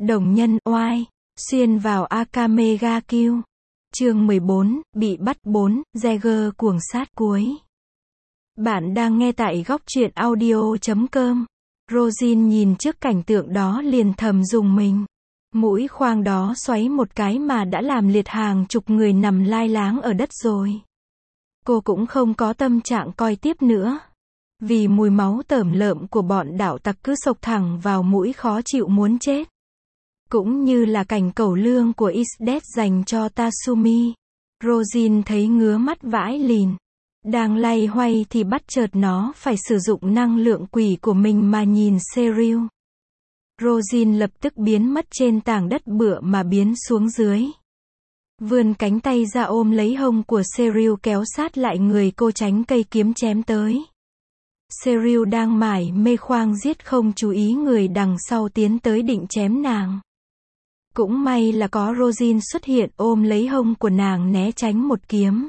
Đồng nhân oai, xuyên vào Akame ga Kill. Chương 14, bị bắt 4, Jagger cuồng sát cuối. Bạn đang nghe tại góc truyện audio.com. Rosin nhìn trước cảnh tượng đó liền thầm rùng mình. Mũi khoang đó xoáy một cái mà đã làm liệt hàng chục người nằm lai láng ở đất rồi. Cô cũng không có tâm trạng coi tiếp nữa. Vì mùi máu tởm lợm của bọn đạo tặc cứ xộc thẳng vào mũi khó chịu muốn chết. Cũng như là cảnh cẩu lương của Isdet dành cho Tatsumi. Rosin thấy ngứa mắt vãi lìn. Đang lay hoay thì bắt chợt nó phải sử dụng năng lượng quỷ của mình mà nhìn Seryu. Rosin lập tức biến mất trên tảng đất bựa mà biến xuống dưới. Vươn cánh tay ra ôm lấy hông của Seryu kéo sát lại người cô tránh cây kiếm chém tới. Seryu đang mải mê khoang giết không chú ý người đằng sau tiến tới định chém nàng. Cũng may là có Rosin xuất hiện ôm lấy hông của nàng né tránh một kiếm.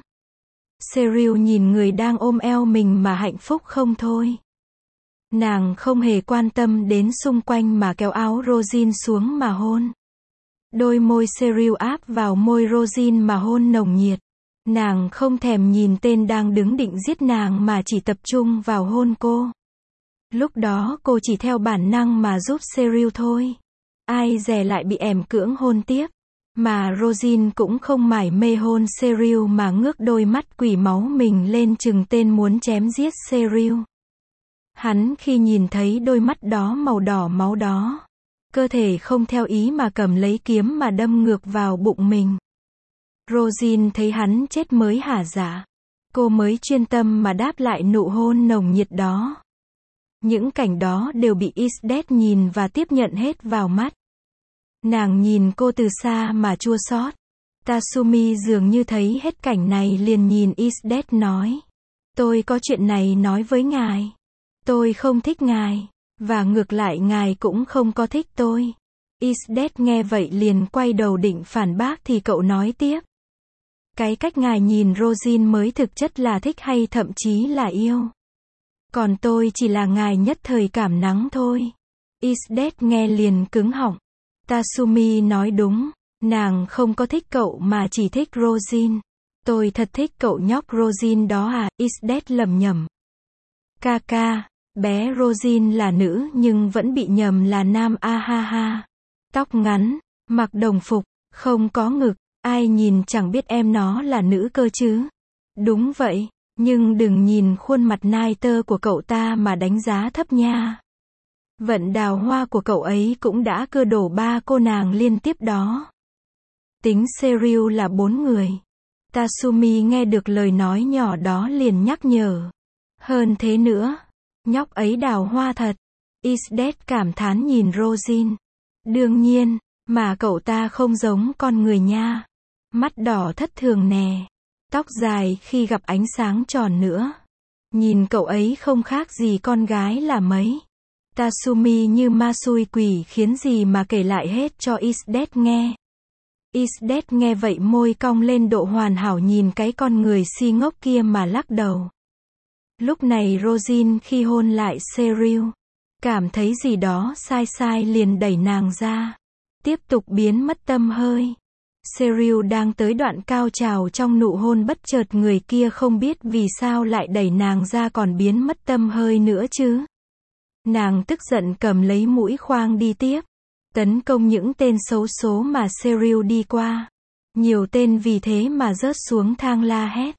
Seryu nhìn người đang ôm eo mình mà hạnh phúc không thôi. Nàng không hề quan tâm đến xung quanh mà kéo áo Rosin xuống mà hôn. Đôi môi Seryu áp vào môi Rosin mà hôn nồng nhiệt. Nàng không thèm nhìn tên đang đứng định giết nàng mà chỉ tập trung vào hôn cô. Lúc đó cô chỉ theo bản năng mà giúp Seryu thôi. Ai dè lại bị ẻm cưỡng hôn tiếp. Mà Rosin cũng không mải mê hôn Seryu mà ngước đôi mắt quỷ máu mình lên chừng tên muốn chém giết Seryu. Hắn khi nhìn thấy đôi mắt đó màu đỏ máu đó, cơ thể không theo ý mà cầm lấy kiếm mà đâm ngược vào bụng mình. Rosin thấy hắn chết mới hả dạ. Cô mới chuyên tâm mà đáp lại nụ hôn nồng nhiệt đó. Những cảnh đó đều bị Isdet nhìn và tiếp nhận hết vào mắt. Nàng nhìn cô từ xa mà chua xót. Tatsumi dường như thấy hết cảnh này liền nhìn Isdet nói. Tôi có chuyện này nói với ngài. Tôi không thích ngài. Và ngược lại ngài cũng không có thích tôi. Isdet nghe vậy liền quay đầu định phản bác thì cậu nói tiếp. Cái cách ngài nhìn Rosin mới thực chất là thích hay thậm chí là yêu. Còn tôi chỉ là ngài nhất thời cảm nắng thôi. Isdet nghe liền cứng họng. Tatsumi nói đúng, nàng không có thích cậu mà chỉ thích Rosin. Tôi thật thích cậu nhóc Rosin đó à, Isdet lẩm nhẩm. Kaka, bé Rosin là nữ nhưng vẫn bị nhầm là nam a ha ha. Tóc ngắn, mặc đồng phục, không có ngực, ai nhìn chẳng biết em nó là nữ cơ chứ. Đúng vậy, nhưng đừng nhìn khuôn mặt nai tơ của cậu ta mà đánh giá thấp nha. Vận đào hoa của cậu ấy cũng đã cưa đổ 3 cô nàng liên tiếp đó. Tính Seryu là 4 người. Tatsumi nghe được lời nói nhỏ đó liền nhắc nhở. Hơn thế nữa, nhóc ấy đào hoa thật. Isdet cảm thán nhìn Rosin. Đương nhiên, mà cậu ta không giống con người nha. Mắt đỏ thất thường nè. Tóc dài khi gặp ánh sáng tròn nữa. Nhìn cậu ấy không khác gì con gái là mấy. Tatsumi như ma xui quỷ khiến gì mà kể lại hết cho Isdet nghe. Isdet nghe vậy môi cong lên độ hoàn hảo nhìn cái con người si ngốc kia mà lắc đầu. Lúc này Rosin khi hôn lại Seryu, cảm thấy gì đó sai sai liền đẩy nàng ra. Tiếp tục biến mất tâm hơi. Seryu đang tới đoạn cao trào trong nụ hôn bất chợt người kia không biết vì sao lại đẩy nàng ra còn biến mất tâm hơi nữa chứ. Nàng tức giận cầm lấy mũi khoang đi tiếp. Tấn công những tên xấu số mà Seryu đi qua. Nhiều tên vì thế mà rớt xuống thang la hét.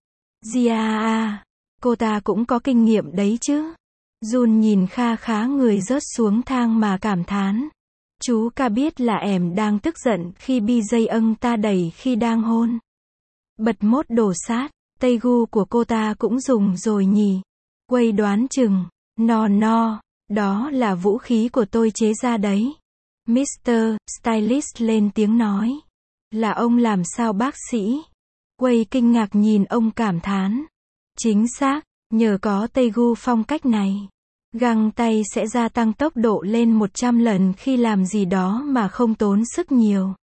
Jia, cô ta cũng có kinh nghiệm đấy chứ. Jun nhìn kha khá người rớt xuống thang mà cảm thán. Chú ca biết là em đang tức giận khi BJ âng ta đẩy khi đang hôn. Bật mốt đổ sát, tay gu của cô ta cũng dùng rồi nhỉ. Quay đoán chừng, no, đó là vũ khí của tôi chế ra đấy. Mr. Stylist lên tiếng nói. Là ông làm sao bác sĩ? Quay kinh ngạc nhìn ông cảm thán. Chính xác, nhờ có tay gu phong cách này. Găng tay sẽ gia tăng tốc độ lên 100 lần khi làm gì đó mà không tốn sức nhiều.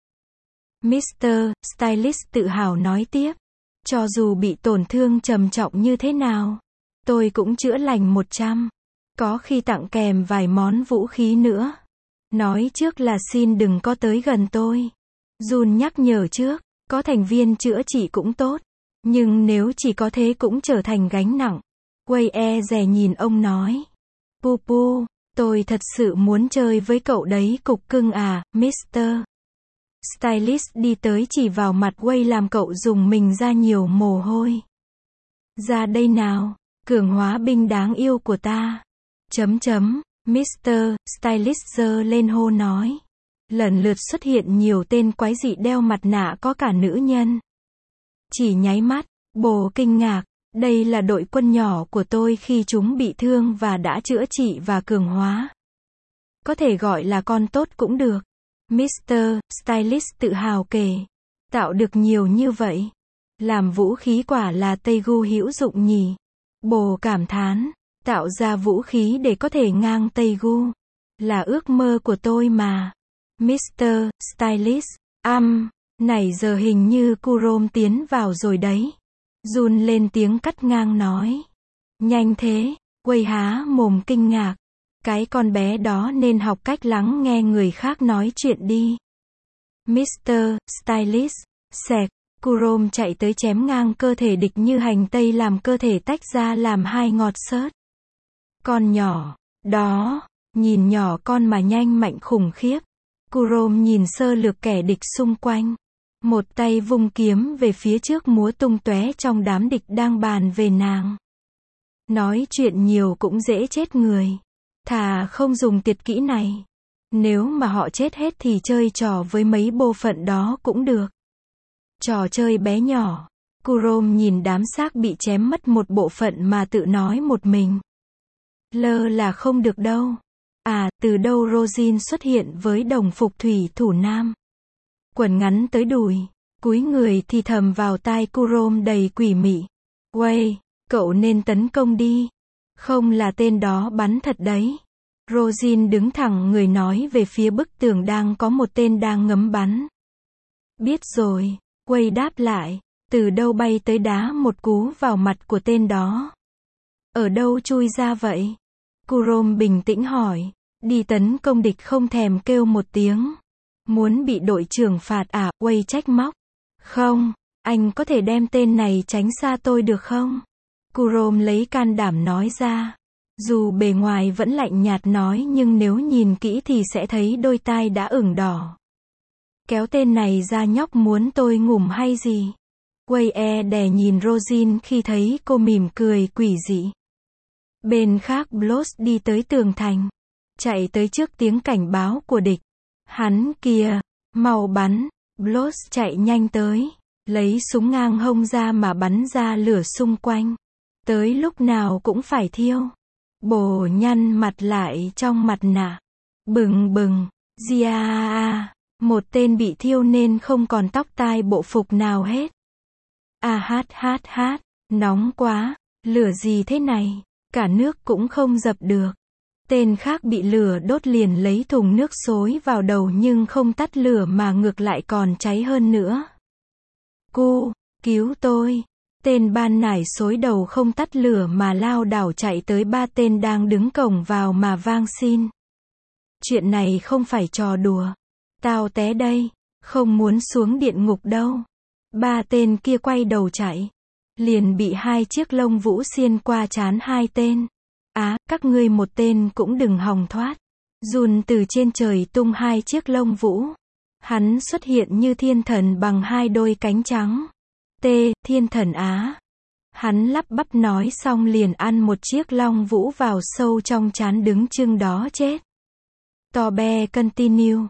Mr. Stylist tự hào nói tiếp. Cho dù bị tổn thương trầm trọng như thế nào, tôi cũng chữa lành 100. Có khi tặng kèm vài món vũ khí nữa. Nói trước là xin đừng có tới gần tôi. Jun nhắc nhở trước, có thành viên chữa trị cũng tốt. Nhưng nếu chỉ có thế cũng trở thành gánh nặng. Wei e dè nhìn ông nói. Pupu, tôi thật sự muốn chơi với cậu đấy cục cưng à, Mr. Stylist đi tới chỉ vào mặt Wei làm cậu dùng mình ra nhiều mồ hôi. Ra đây nào, cường hóa binh đáng yêu của ta. Mr. Stylist giơ lên hô nói. Lần lượt xuất hiện nhiều tên quái dị đeo mặt nạ có cả nữ nhân. Chỉ nháy mắt, bồ kinh ngạc, đây là đội quân nhỏ của tôi khi chúng bị thương và đã chữa trị và cường hóa. Có thể gọi là con tốt cũng được. Mr. Stylist tự hào kể. Tạo được nhiều như vậy. Làm vũ khí quả là Teigu hữu dụng nhỉ. Bồ cảm thán. Tạo ra vũ khí để có thể ngang Teigu. Là ước mơ của tôi mà. Mr. Stylist. Này giờ hình như Kurom tiến vào rồi đấy. Jun lên tiếng cắt ngang nói. Nhanh thế. Wei há mồm kinh ngạc. Cái con bé đó nên học cách lắng nghe người khác nói chuyện đi. Mr. Stylist. Xẹt. Kurom chạy tới chém ngang cơ thể địch như hành tây làm cơ thể tách ra làm hai ngọt xớt. Con nhỏ. Đó. Nhìn nhỏ con mà nhanh mạnh khủng khiếp. Kurom nhìn sơ lược kẻ địch xung quanh. Một tay vung kiếm về phía trước múa tung tóe trong đám địch đang bàn về nàng. Nói chuyện nhiều cũng dễ chết người. Thà không dùng tuyệt kỹ này. Nếu mà họ chết hết thì chơi trò với mấy bộ phận đó cũng được. Trò chơi bé nhỏ. Kurom nhìn đám xác bị chém mất một bộ phận mà tự nói một mình. Lơ là không được đâu. À, từ đâu Rosin xuất hiện với đồng phục thủy thủ nam. Quần ngắn tới đùi. Cúi người thì thầm vào tai Kurom đầy quỷ mị. Wei, cậu nên tấn công đi. Không là tên đó bắn thật đấy. Rosin đứng thẳng người nói về phía bức tường đang có một tên đang ngấm bắn. Biết rồi. Wei đáp lại. Từ đâu bay tới đá một cú vào mặt của tên đó. Ở đâu chui ra vậy? Kurom bình tĩnh hỏi. Đi tấn công địch không thèm kêu một tiếng. Muốn bị đội trưởng phạt à? Wei trách móc. Không, anh có thể đem tên này tránh xa tôi được không? Kurom lấy can đảm nói ra. Dù bề ngoài vẫn lạnh nhạt nói nhưng nếu nhìn kỹ thì sẽ thấy đôi tai đã ửng đỏ. Kéo tên này ra nhóc muốn tôi ngủm hay gì? Wei e đè nhìn Rosin khi thấy cô mỉm cười quỷ dị. Bên khác Bloss đi tới tường thành. Chạy tới trước tiếng cảnh báo của địch. Hắn kìa, mau bắn. Bloss chạy nhanh tới. Lấy súng ngang hông ra mà bắn ra lửa xung quanh. Tới lúc nào cũng phải thiêu. Bồ nhăn mặt lại trong mặt nạ. Bừng bừng. Gia. Một tên bị thiêu nên không còn tóc tai bộ phục nào hết. Hát. Nóng quá. Lửa gì thế này? Cả nước cũng không dập được. Tên khác bị lửa đốt liền lấy thùng nước xối vào đầu nhưng không tắt lửa mà ngược lại còn cháy hơn nữa. Cứu tôi. Tên ban nải xối đầu không tắt lửa mà lao đảo chạy tới ba tên đang đứng cổng vào mà vang xin. Chuyện này không phải trò đùa. Tao té đây. Không muốn xuống địa ngục đâu. Ba tên kia quay đầu chạy. Liền bị hai chiếc lông vũ xiên qua trán hai tên. Các ngươi một tên cũng đừng hòng thoát. Jun từ trên trời tung hai chiếc lông vũ. Hắn xuất hiện như thiên thần bằng hai đôi cánh trắng. Thiên thần Á. Hắn lắp bắp nói xong liền ăn một chiếc long vũ vào sâu trong trán đứng chưng đó chết. Tobe continue.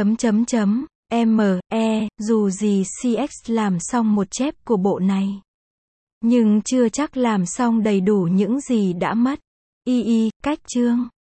Dù gì CX làm xong một chép của bộ này. Nhưng chưa chắc làm xong đầy đủ những gì đã mất. Cách chương